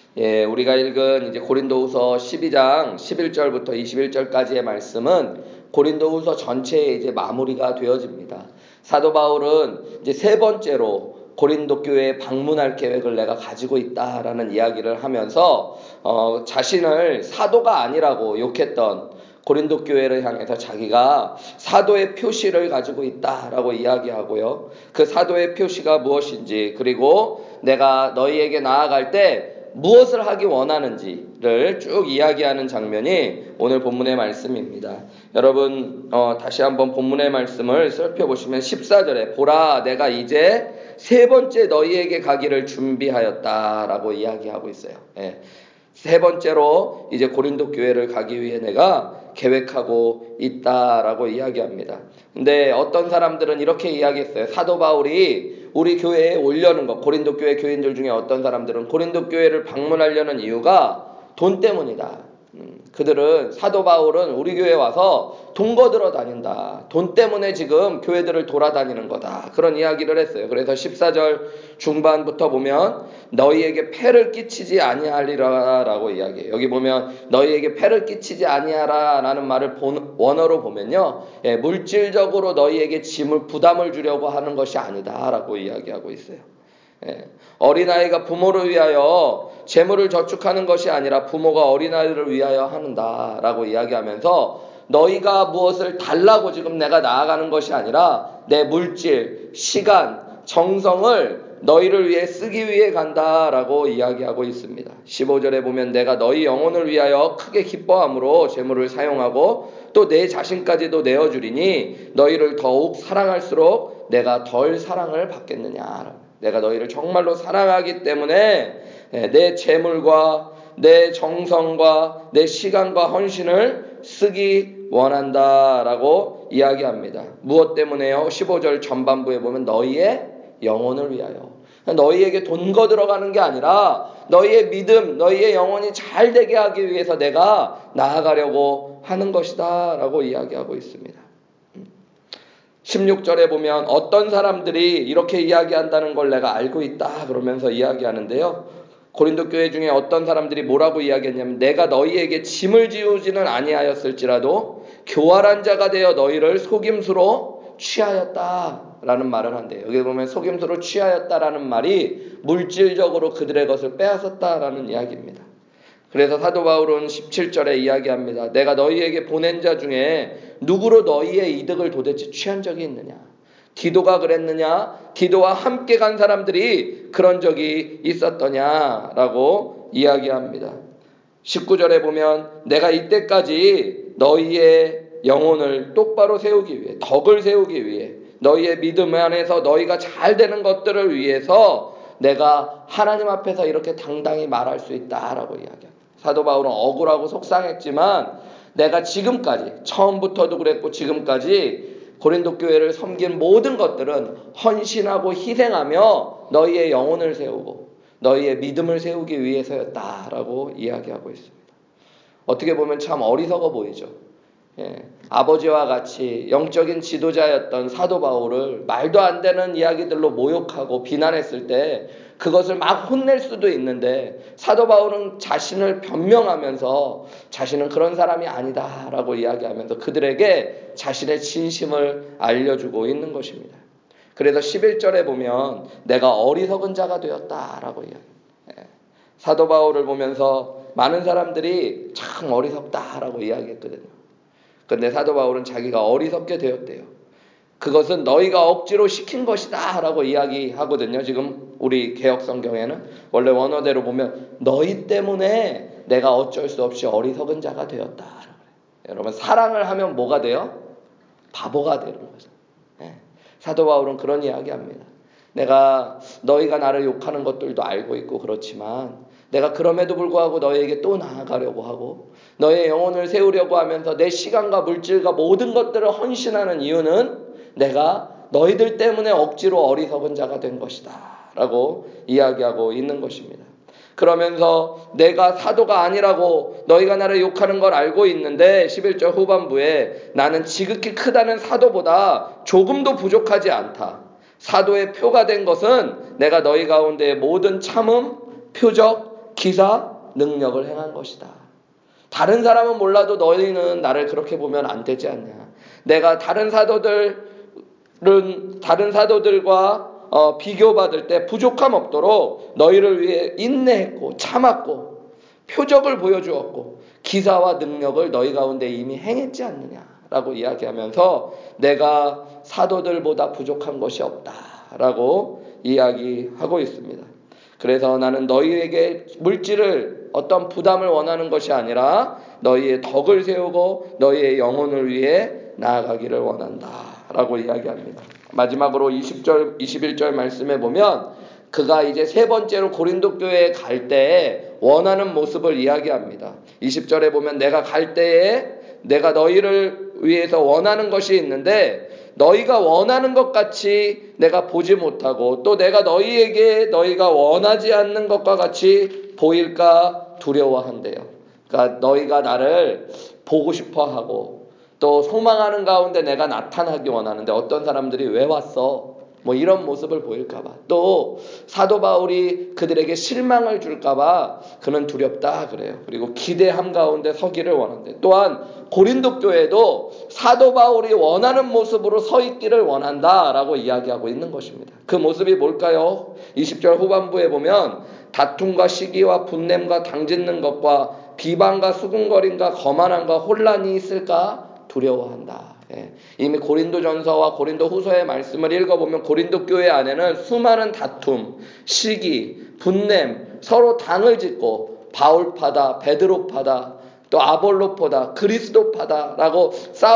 예, 우리가 읽은 이제 고린도후서 12장 11절부터 21절까지의 말씀은 고린도후서 전체에 이제 마무리가 되어집니다. 사도 바울은 이제 세 번째로 고린도 교회에 방문할 계획을 내가 가지고 있다라는 이야기를 하면서 자신을 사도가 아니라고 욕했던 고린도 교회를 향해서 자기가 사도의 표시를 가지고 있다라고 이야기하고요. 그 사도의 표시가 무엇인지, 그리고 내가 너희에게 나아갈 때 무엇을 하기 원하는지를 쭉 이야기하는 장면이 오늘 본문의 말씀입니다. 여러분 다시 한번 본문의 말씀을 살펴보시면 14절에 보라 내가 이제 세 번째 너희에게 가기를 준비하였다라고 이야기하고 있어요. 예. 세 번째로 이제 고린도 교회를 가기 위해 내가 계획하고 있다라고 이야기합니다. 근데 어떤 사람들은 이렇게 이야기했어요. 사도 바울이 우리 교회에 오려는 것, 고린도 교회 교인들 중에 어떤 사람들은 고린도 교회를 방문하려는 이유가 돈 때문이다. 그들은 사도 바울은 우리 교회에 와서 돈 거들어 다닌다. 돈 때문에 지금 교회들을 돌아다니는 거다. 그런 이야기를 했어요. 그래서 14절 중반부터 보면 너희에게 폐를 끼치지 아니하리라 라고 이야기해요. 여기 보면 너희에게 폐를 끼치지 아니하라 라는 말을 원어로 보면요. 예, 물질적으로 너희에게 부담을 주려고 하는 것이 아니다 라고 이야기하고 있어요. 예, 어린아이가 부모를 위하여 재물을 저축하는 것이 아니라 부모가 어린아이를 위하여 한다라고 이야기하면서 너희가 무엇을 달라고 지금 내가 나아가는 것이 아니라 내 물질, 시간, 정성을 너희를 위해 쓰기 위해 간다라고 이야기하고 있습니다. 15절에 보면 내가 너희 영혼을 위하여 크게 기뻐함으로 재물을 사용하고 또 내 자신까지도 내어주리니 너희를 더욱 사랑할수록 내가 덜 사랑을 받겠느냐. 내가 너희를 정말로 사랑하기 때문에 내 재물과 내 정성과 내 시간과 헌신을 쓰기 원한다라고 이야기합니다. 무엇 때문에요? 15절 전반부에 보면 너희의 영혼을 위하여. 너희에게 돈 거들어가는 게 아니라 너희의 믿음, 너희의 영혼이 잘 되게 하기 위해서 내가 나아가려고 하는 것이다 라고 이야기하고 있습니다. 16절에 보면 어떤 사람들이 이렇게 이야기한다는 걸 내가 알고 있다 그러면서 이야기하는데요. 고린도 교회 중에 어떤 사람들이 뭐라고 이야기했냐면 내가 너희에게 짐을 지우지는 아니하였을지라도 교활한 자가 되어 너희를 속임수로 취하였다라는 말을 한대요. 여기 보면 속임수로 취하였다라는 말이 물질적으로 그들의 것을 빼앗았다라는 이야기입니다. 그래서 사도 바울은 17절에 이야기합니다. 내가 너희에게 보낸 자 중에 누구로 너희의 이득을 도대체 취한 적이 있느냐? 디도가 그랬느냐? 디도와 함께 간 사람들이 그런 적이 있었더냐라고 이야기합니다. 19절에 보면 내가 이때까지 너희의 영혼을 똑바로 세우기 위해, 덕을 세우기 위해, 너희의 믿음 안에서 너희가 잘 되는 것들을 위해서 내가 하나님 앞에서 이렇게 당당히 말할 수 있다라고 이야기합니다. 사도 바울은 억울하고 속상했지만 내가 지금까지, 처음부터도 그랬고 지금까지 고린도 교회를 섬긴 모든 것들은 헌신하고 희생하며 너희의 영혼을 세우고 너희의 믿음을 세우기 위해서였다라고 이야기하고 있습니다. 어떻게 보면 참 어리석어 보이죠. 예, 아버지와 같이 영적인 지도자였던 사도 바울을 말도 안 되는 이야기들로 모욕하고 비난했을 때 그것을 막 혼낼 수도 있는데 사도 바울은 자신을 변명하면서 자신은 그런 사람이 아니다라고 이야기하면서 그들에게 자신의 진심을 알려주고 있는 것입니다. 그래서 11절에 보면 내가 어리석은 자가 되었다라고 이야기합니다. 예, 사도 바울을 보면서 많은 사람들이 참 어리석다라고 이야기했거든요. 그런데 사도 바울은 자기가 어리석게 되었대요. 그것은 너희가 억지로 시킨 것이다 라고 이야기하거든요. 지금 우리 개역성경에는 원래 원어대로 보면 너희 때문에 내가 어쩔 수 없이 어리석은 자가 되었다. 여러분 사랑을 하면 뭐가 돼요? 바보가 되는 거죠. 네. 사도 바울은 그런 이야기합니다. 내가 너희가 나를 욕하는 것들도 알고 있고 그렇지만 내가 그럼에도 불구하고 너희에게 또 나아가려고 하고 너의 영혼을 세우려고 하면서 내 시간과 물질과 모든 것들을 헌신하는 이유는 내가 너희들 때문에 억지로 어리석은 자가 된 것이다 라고 이야기하고 있는 것입니다. 그러면서 내가 사도가 아니라고 너희가 나를 욕하는 걸 알고 있는데 11절 후반부에 나는 지극히 크다는 사도보다 조금도 부족하지 않다. 사도의 표가 된 것은 내가 너희 가운데 모든 참음, 표적, 기사 능력을 행한 것이다. 다른 사람은 몰라도 너희는 나를 그렇게 보면 안 되지 않냐. 내가 다른 사도들과 비교받을 때 부족함 없도록 너희를 위해 인내했고 참았고 표적을 보여주었고 기사와 능력을 너희 가운데 이미 행했지 않느냐라고 이야기하면서 내가 사도들보다 부족한 것이 없다라고 이야기하고 있습니다. 그래서 나는 너희에게 물질을 어떤 부담을 원하는 것이 아니라 너희의 덕을 세우고 너희의 영혼을 위해 나아가기를 원한다라고 이야기합니다. 마지막으로 20절, 21절 말씀에 보면 그가 이제 세 번째로 고린도 교회에 갈 때에 원하는 모습을 이야기합니다. 20절에 보면 내가 갈 때에 내가 너희를 위해서 원하는 것이 있는데 너희가 원하는 것 같이 내가 보지 못하고 또 내가 너희에게 너희가 원하지 않는 것과 같이 보일까 두려워한대요. 그러니까 너희가 나를 보고 싶어하고 또 소망하는 가운데 내가 나타나기 원하는데 어떤 사람들이 왜 왔어? 뭐 이런 모습을 보일까봐 또 사도 바울이 그들에게 실망을 줄까봐 그는 두렵다 그래요. 그리고 기대함 가운데 서기를 원한대. 또한 고린도 교회도 사도 바울이 원하는 모습으로 서 있기를 원한다라고 이야기하고 있는 것입니다. 그 모습이 뭘까요? 20절 후반부에 보면 다툼과 시기와 분냄과 당짓는 것과 비방과 수군거림과 거만함과 혼란이 있을까 두려워한다. 이미 고린도전서와 고린도후서의 말씀을 읽어보면 고린도 교회 안에는 수많은 다툼, 시기, 분냄, 서로 당을 짓고 바울파다, 베드로파다, 또 아볼로파다, 그리스도파다라고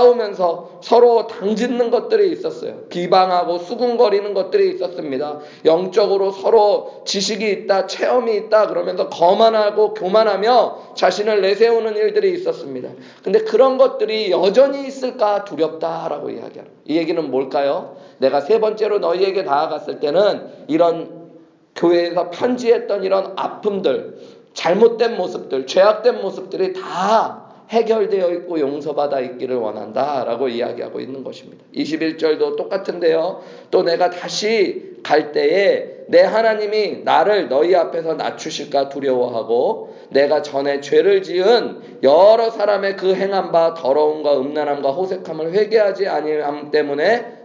싸우면서 서로 당짓는 것들이 있었어요. 비방하고 수군거리는 것들이 있었습니다. 영적으로 서로 지식이 있다, 체험이 있다 그러면서 거만하고 교만하며 자신을 내세우는 일들이 있었습니다. 근데 그런 것들이 여전히 있을까 두렵다라고 이야기하는 이 얘기는 뭘까요? 내가 세 번째로 너희에게 나아갔을 때는 이런 교회에서 편지했던 이런 아픔들, 잘못된 모습들, 죄악된 모습들이 다 해결되어 있고 용서받아 있기를 원한다라고 이야기하고 있는 것입니다. 21절도 똑같은데요. 또 내가 다시 갈 때에 내 하나님이 나를 너희 앞에서 낮추실까 두려워하고 내가 전에 죄를 지은 여러 사람의 그 행한 바 더러움과 음란함과 호색함을 회개하지 아니함 때문에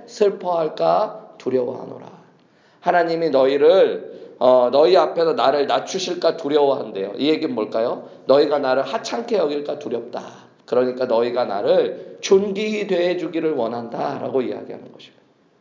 슬퍼할까 두려워하노라. 하나님이 너희 앞에서 나를 낮추실까 두려워한대요. 이 얘기는 뭘까요? 너희가 나를 하찮게 여길까 두렵다. 그러니까 너희가 나를 존귀히 대해주기를 원한다라고 이야기하는 것입니다.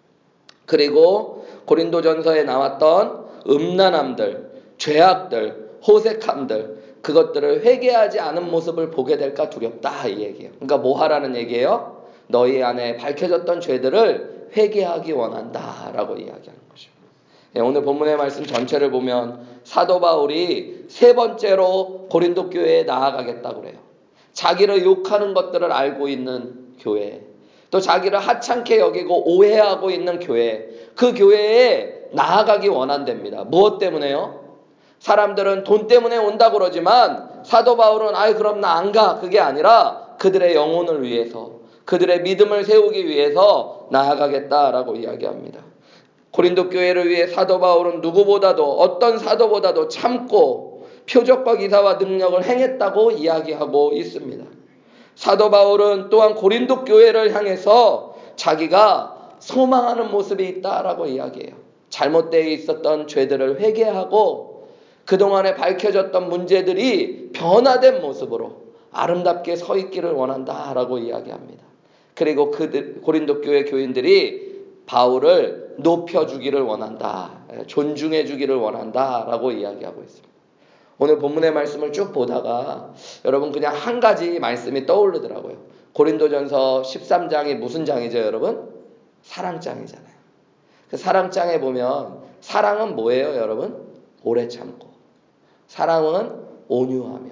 그리고 고린도전서에 나왔던 음란함들, 죄악들, 호색함들 그것들을 회개하지 않은 모습을 보게 될까 두렵다 이 얘기예요. 그러니까 뭐 하라는 얘기예요? 너희 안에 밝혀졌던 죄들을 회개하기 원한다라고 이야기하는 것입니다. 오늘 본문의 말씀 전체를 보면 사도 바울이 세 번째로 고린도 교회에 나아가겠다고 그래요. 자기를 욕하는 것들을 알고 있는 교회, 또 자기를 하찮게 여기고 오해하고 있는 교회, 그 교회에 나아가기 원한답니다. 무엇 때문에요? 사람들은 돈 때문에 온다고 그러지만 사도 바울은 그럼 나 안 가. 그게 아니라 그들의 영혼을 위해서, 그들의 믿음을 세우기 위해서 나아가겠다라고 이야기합니다. 고린도 교회를 위해 사도 바울은 누구보다도 어떤 사도보다도 참고 표적과 기사와 능력을 행했다고 이야기하고 있습니다. 사도 바울은 또한 고린도 교회를 향해서 자기가 소망하는 모습이 있다라고 이야기해요. 잘못되어 있었던 죄들을 회개하고 그동안에 밝혀졌던 문제들이 변화된 모습으로 아름답게 서 있기를 원한다라고 이야기합니다. 그리고 고린도 교회 교인들이 바울을 높여주기를 원한다. 존중해주기를 원한다라고 이야기하고 있습니다. 오늘 본문의 말씀을 쭉 보다가 여러분 그냥 한 가지 말씀이 떠오르더라고요. 고린도전서 13장이 무슨 장이죠 여러분? 사랑장이잖아요. 그 사랑장에 보면 사랑은 뭐예요 여러분? 오래 참고. 사랑은 온유하며.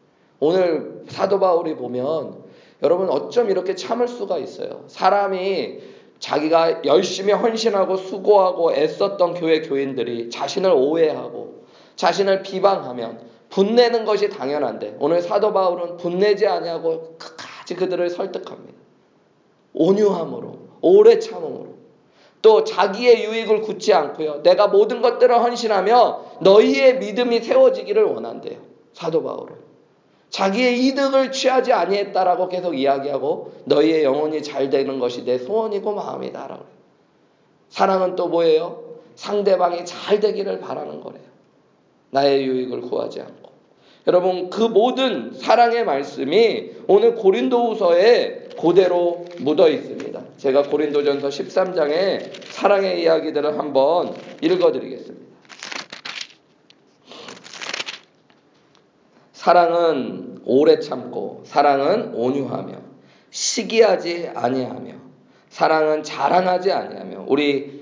오늘 사도 바울이 보면 여러분 어쩜 이렇게 참을 수가 있어요. 사람이 자기가 열심히 헌신하고 수고하고 애썼던 교회 교인들이 자신을 오해하고 자신을 비방하면 분내는 것이 당연한데 오늘 사도 바울은 분내지 아니하고 끝까지 그들을 설득합니다. 온유함으로 오래 참음으로 또 자기의 유익을 굳지 않고요. 내가 모든 것들을 헌신하며 너희의 믿음이 세워지기를 원한대요. 사도 바울은. 자기의 이득을 취하지 아니했다라고 계속 이야기하고 너희의 영혼이 잘 되는 것이 내 소원이고 마음이다라고. 사랑은 또 뭐예요? 상대방이 잘 되기를 바라는 거래요. 나의 유익을 구하지 않고. 여러분, 그 모든 사랑의 말씀이 오늘 고린도후서에 그대로 묻어 있습니다. 제가 고린도전서 13장의 사랑의 이야기들을 한번 읽어드리겠습니다. 사랑은 오래 참고, 사랑은 온유하며, 시기하지 아니하며, 사랑은 자랑하지 아니하며. 우리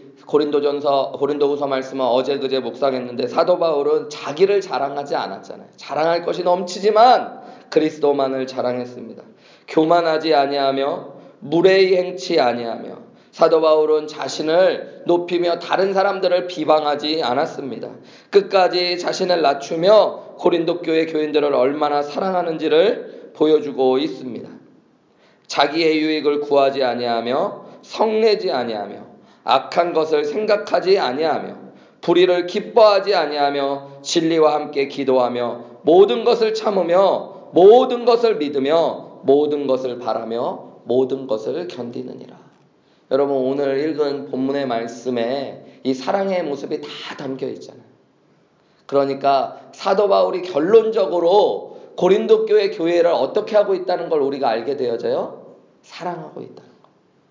고린도후서 말씀은 어제 그제 묵상했는데 사도 바울은 자기를 자랑하지 않았잖아요. 자랑할 것이 넘치지만 그리스도만을 자랑했습니다. 교만하지 아니하며 무례히 행치 아니하며. 사도 바울은 자신을 높이며 다른 사람들을 비방하지 않았습니다. 끝까지 자신을 낮추며 고린도 교회 교인들을 얼마나 사랑하는지를 보여주고 있습니다. 자기의 유익을 구하지 아니하며 성내지 아니하며 악한 것을 생각하지 아니하며 불의를 기뻐하지 아니하며 진리와 함께 기도하며 모든 것을 참으며 모든 것을 믿으며 모든 것을 바라며 모든 것을 견디느니라. 여러분, 오늘 읽은 본문의 말씀에 이 사랑의 모습이 다 담겨 있잖아요. 그러니까 사도 바울이 결론적으로 고린도 교회 교회를 어떻게 하고 있다는 걸 우리가 알게 되어져요. 사랑하고 있다는 거.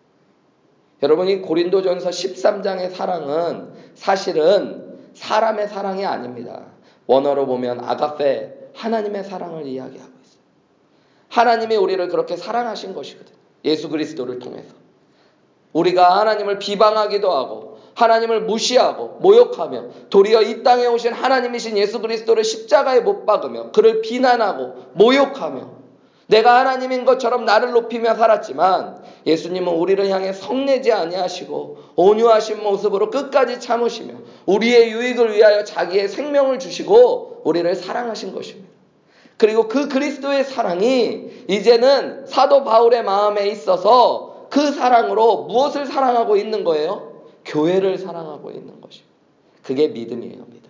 여러분, 이 고린도전서 13장의 사랑은 사실은 사람의 사랑이 아닙니다. 원어로 보면 아가페, 하나님의 사랑을 이야기하고 있어요. 하나님이 우리를 그렇게 사랑하신 것이거든요. 예수 그리스도를 통해서. 우리가 하나님을 비방하기도 하고 하나님을 무시하고 모욕하며 도리어 이 땅에 오신 하나님이신 예수 그리스도를 십자가에 못 박으며 그를 비난하고 모욕하며 내가 하나님인 것처럼 나를 높이며 살았지만 예수님은 우리를 향해 성내지 아니하시고 온유하신 모습으로 끝까지 참으시며 우리의 유익을 위하여 자기의 생명을 주시고 우리를 사랑하신 것입니다. 그리고 그 그리스도의 사랑이 이제는 사도 바울의 마음에 있어서 그 사랑으로 무엇을 사랑하고 있는 거예요? 교회를 사랑하고 있는 것입니다. 그게 믿음이에요. 믿음.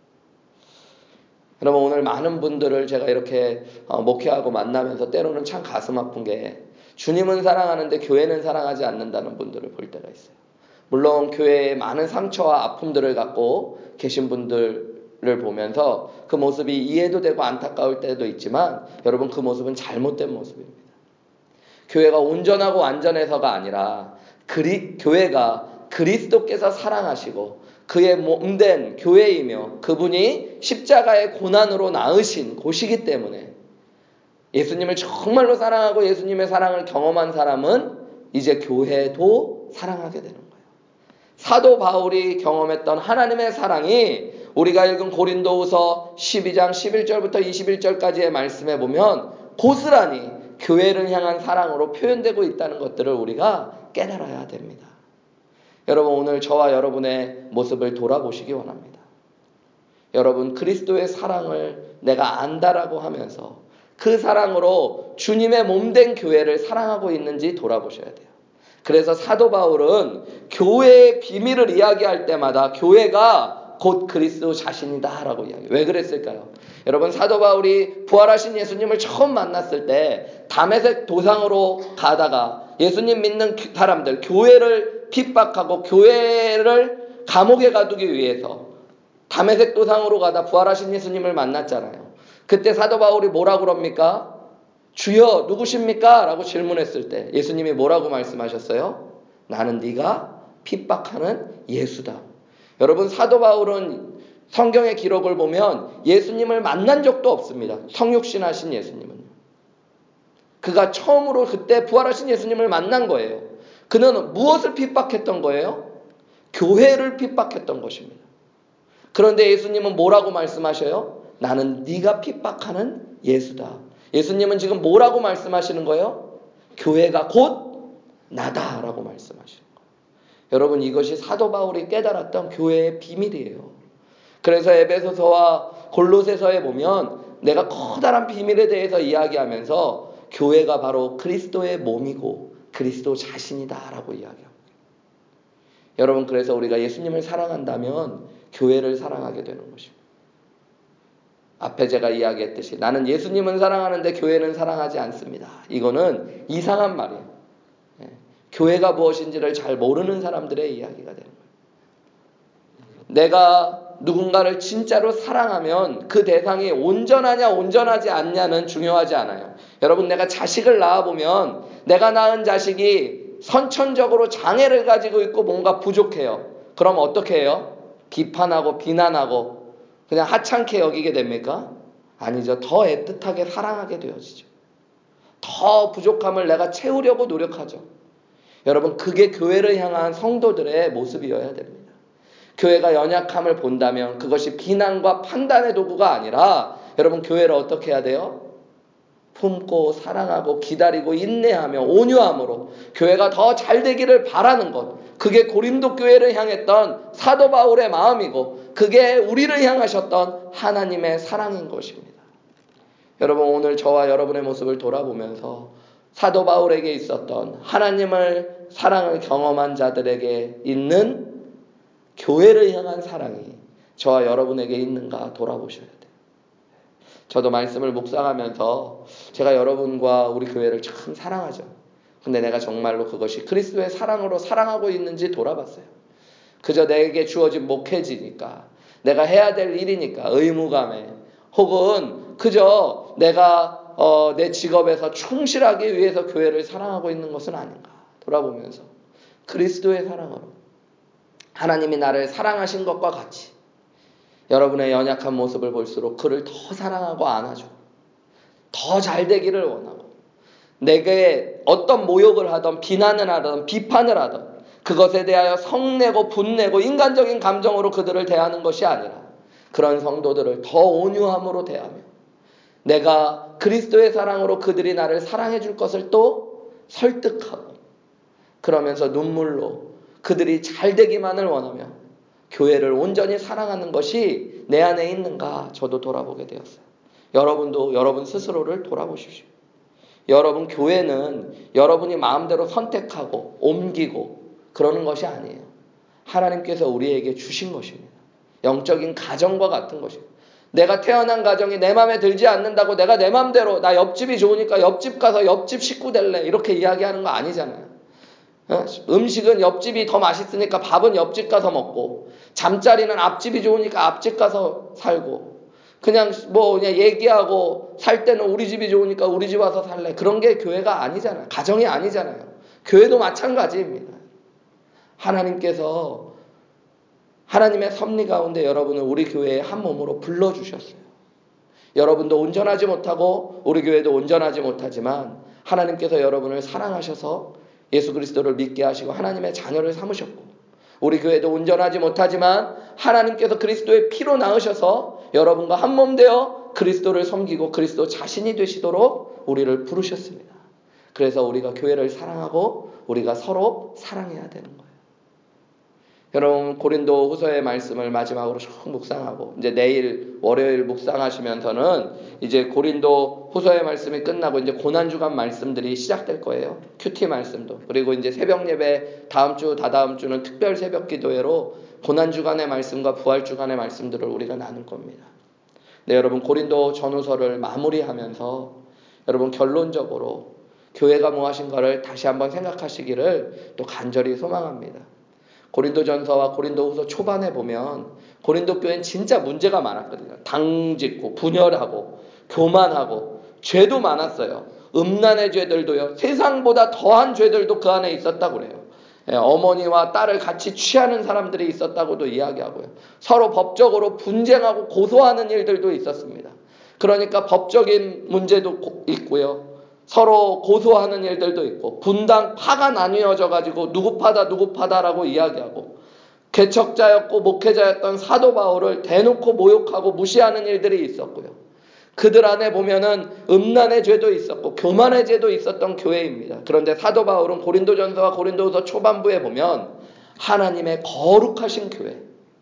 여러분, 오늘 많은 분들을 제가 이렇게 목회하고 만나면서 때로는 참 가슴 아픈 게 주님은 사랑하는데 교회는 사랑하지 않는다는 분들을 볼 때가 있어요. 물론 교회에 많은 상처와 아픔들을 갖고 계신 분들을 보면서 그 모습이 이해도 되고 안타까울 때도 있지만 여러분, 그 모습은 잘못된 모습입니다. 교회가 온전하고 완전해서가 아니라 교회가 그리스도께서 사랑하시고 그의 몸된 교회이며 그분이 십자가의 고난으로 낳으신 곳이기 때문에 예수님을 정말로 사랑하고 예수님의 사랑을 경험한 사람은 이제 교회도 사랑하게 되는 거예요. 사도 바울이 경험했던 하나님의 사랑이 우리가 읽은 고린도후서 12장 11절부터 21절까지의 말씀에 보면 고스란히 교회를 향한 사랑으로 표현되고 있다는 것들을 우리가 깨달아야 됩니다. 여러분, 오늘 저와 여러분의 모습을 돌아보시기 원합니다. 여러분, 그리스도의 사랑을 내가 안다라고 하면서 그 사랑으로 주님의 몸된 교회를 사랑하고 있는지 돌아보셔야 돼요. 그래서 사도 바울은 교회의 비밀을 이야기할 때마다 교회가 곧 그리스도 자신이다 라고 이야기해요. 왜 그랬을까요? 여러분, 사도 바울이 부활하신 예수님을 처음 만났을 때 다메섹 도상으로 가다가 예수님 믿는 사람들, 교회를 핍박하고 교회를 감옥에 가두기 위해서 다메섹 도상으로 가다 부활하신 예수님을 만났잖아요. 그때 사도 바울이 뭐라고 그럽니까? 주여 누구십니까? 라고 질문했을 때 예수님이 뭐라고 말씀하셨어요? 나는 네가 핍박하는 예수다. 여러분, 사도 바울은 성경의 기록을 보면 예수님을 만난 적도 없습니다. 성육신하신 예수님은. 그가 처음으로 그때 부활하신 예수님을 만난 거예요. 그는 무엇을 핍박했던 거예요? 교회를 핍박했던 것입니다. 그런데 예수님은 뭐라고 말씀하셔요? 나는 네가 핍박하는 예수다. 예수님은 지금 뭐라고 말씀하시는 거예요? 교회가 곧 나다라고 말씀하시는 거예요. 여러분, 이것이 사도 바울이 깨달았던 교회의 비밀이에요. 그래서 에베소서와 골로새서에 보면 내가 커다란 비밀에 대해서 이야기하면서 교회가 바로 그리스도의 몸이고 그리스도 자신이다라고 이야기합니다. 여러분, 그래서 우리가 예수님을 사랑한다면 교회를 사랑하게 되는 것입니다. 앞에 제가 이야기했듯이 나는 예수님은 사랑하는데 교회는 사랑하지 않습니다. 이거는 이상한 말이에요. 교회가 무엇인지를 잘 모르는 사람들의 이야기가 되는 거예요. 내가 누군가를 진짜로 사랑하면 그 대상이 온전하냐 온전하지 않냐는 중요하지 않아요. 여러분, 내가 자식을 낳아보면 내가 낳은 자식이 선천적으로 장애를 가지고 있고 뭔가 부족해요. 그럼 어떻게 해요? 비판하고 비난하고 그냥 하찮게 여기게 됩니까? 아니죠. 더 애틋하게 사랑하게 되어지죠. 더 부족함을 내가 채우려고 노력하죠. 여러분, 그게 교회를 향한 성도들의 모습이어야 됩니다. 교회가 연약함을 본다면 그것이 비난과 판단의 도구가 아니라 여러분, 교회를 어떻게 해야 돼요? 품고 사랑하고 기다리고 인내하며 온유함으로 교회가 더 잘 되기를 바라는 것, 그게 고린도 교회를 향했던 사도 바울의 마음이고 그게 우리를 향하셨던 하나님의 사랑인 것입니다. 여러분, 오늘 저와 여러분의 모습을 돌아보면서 사도 바울에게 있었던 하나님을 사랑을 경험한 자들에게 있는 교회를 향한 사랑이 저와 여러분에게 있는가 돌아보셔야 돼요. 저도 말씀을 묵상하면서 제가 여러분과 우리 교회를 참 사랑하죠. 근데 내가 정말로 그것이 그리스도의 사랑으로 사랑하고 있는지 돌아봤어요. 그저 내게 주어진 목회지니까, 내가 해야 될 일이니까 의무감에, 혹은 그저 내가 내 직업에서 충실하기 위해서 교회를 사랑하고 있는 것은 아닌가 돌아보면서 그리스도의 사랑으로 하나님이 나를 사랑하신 것과 같이 여러분의 연약한 모습을 볼수록 그를 더 사랑하고 안아주고 더 잘 되기를 원하고 내게 어떤 모욕을 하던 비난을 하던 비판을 하던 그것에 대하여 성내고 분내고 인간적인 감정으로 그들을 대하는 것이 아니라 그런 성도들을 더 온유함으로 대하며 내가 그리스도의 사랑으로 그들이 나를 사랑해 줄 것을 또 설득하고 그러면서 눈물로 그들이 잘 되기만을 원하며 교회를 온전히 사랑하는 것이 내 안에 있는가 저도 돌아보게 되었어요. 여러분도 여러분 스스로를 돌아보십시오. 여러분, 교회는 여러분이 마음대로 선택하고 옮기고 그러는 것이 아니에요. 하나님께서 우리에게 주신 것입니다. 영적인 가정과 같은 것입니다. 내가 태어난 가정이 내 마음에 들지 않는다고 내가 내 마음대로 나 옆집이 좋으니까 옆집 가서 옆집 식구 될래 이렇게 이야기하는 거 아니잖아요. 음식은 옆집이 더 맛있으니까 밥은 옆집 가서 먹고 잠자리는 앞집이 좋으니까 앞집 가서 살고 그냥 얘기하고 살 때는 우리 집이 좋으니까 우리 집 와서 살래. 그런 게 교회가 아니잖아요. 가정이 아니잖아요. 교회도 마찬가지입니다. 하나님께서 하나님의 섭리 가운데 여러분을 우리 교회에 한 몸으로 불러주셨어요. 여러분도 온전하지 못하고 우리 교회도 온전하지 못하지만 하나님께서 여러분을 사랑하셔서 예수 그리스도를 믿게 하시고 하나님의 자녀를 삼으셨고 우리 교회도 온전하지 못하지만 하나님께서 그리스도의 피로 낳으셔서 여러분과 한 몸 되어 그리스도를 섬기고 그리스도 자신이 되시도록 우리를 부르셨습니다. 그래서 우리가 교회를 사랑하고 우리가 서로 사랑해야 되는 거예요. 여러분, 고린도 후서의 말씀을 마지막으로 쭉 묵상하고 이제 내일 월요일 묵상하시면서는 이제 고린도 후서의 말씀이 끝나고 이제 고난주간 말씀들이 시작될 거예요. 큐티 말씀도. 그리고 이제 새벽 예배 다음 주 다다음 주는 특별 새벽 기도회로 고난주간의 말씀과 부활주간의 말씀들을 우리가 나눌 겁니다. 네, 여러분, 고린도 전후서를 마무리하면서 여러분 결론적으로 교회가 무엇인가를 다시 한번 생각하시기를 또 간절히 소망합니다. 고린도전서와 고린도후서 초반에 보면 고린도 교회는 진짜 문제가 많았거든요. 당짓고 분열하고 교만하고 죄도 많았어요. 음란의 죄들도요. 세상보다 더한 죄들도 그 안에 있었다고 그래요. 어머니와 딸을 같이 취하는 사람들이 있었다고도 이야기하고요. 서로 법적으로 분쟁하고 고소하는 일들도 있었습니다. 그러니까 법적인 문제도 있고요. 서로 고소하는 일들도 있고 분당 파가 나뉘어져 가지고 누구 파다라고 이야기하고 개척자였고 목회자였던 사도 바울을 대놓고 모욕하고 무시하는 일들이 있었고요. 그들 안에 보면은 음란의 죄도 있었고 교만의 죄도 있었던 교회입니다. 그런데 사도 바울은 고린도전서와 고린도후서 초반부에 보면 하나님의 거룩하신 교회,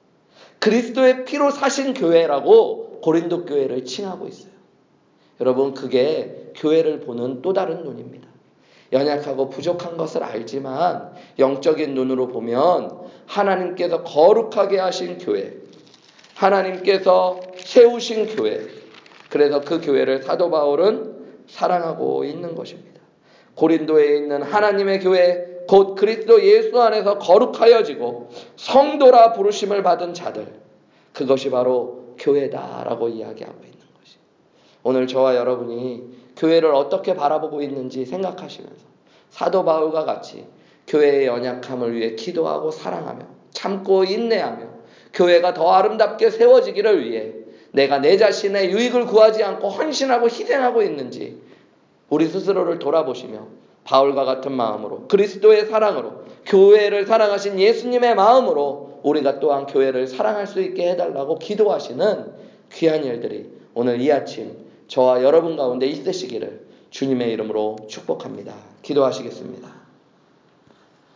그리스도의 피로 사신 교회라고 고린도 교회를 칭하고 있어요. 여러분, 그게 교회를 보는 또 다른 눈입니다. 연약하고 부족한 것을 알지만 영적인 눈으로 보면 하나님께서 거룩하게 하신 교회, 하나님께서 세우신 교회, 그래서 그 교회를 사도 바울은 사랑하고 있는 것입니다. 고린도에 있는 하나님의 교회, 곧 그리스도 예수 안에서 거룩하여지고 성도라 부르심을 받은 자들, 그것이 바로 교회다라고 이야기하고 있는 것이. 오늘 저와 여러분이 교회를 어떻게 바라보고 있는지 생각하시면서 사도 바울과 같이 교회의 연약함을 위해 기도하고 사랑하며 참고 인내하며 교회가 더 아름답게 세워지기를 위해 내가 내 자신의 유익을 구하지 않고 헌신하고 희생하고 있는지 우리 스스로를 돌아보시며 바울과 같은 마음으로 그리스도의 사랑으로 교회를 사랑하신 예수님의 마음으로 우리가 또한 교회를 사랑할 수 있게 해달라고 기도하시는 귀한 일들이 오늘 이 아침 저와 여러분 가운데 있으시기를 주님의 이름으로 축복합니다. 기도하시겠습니다.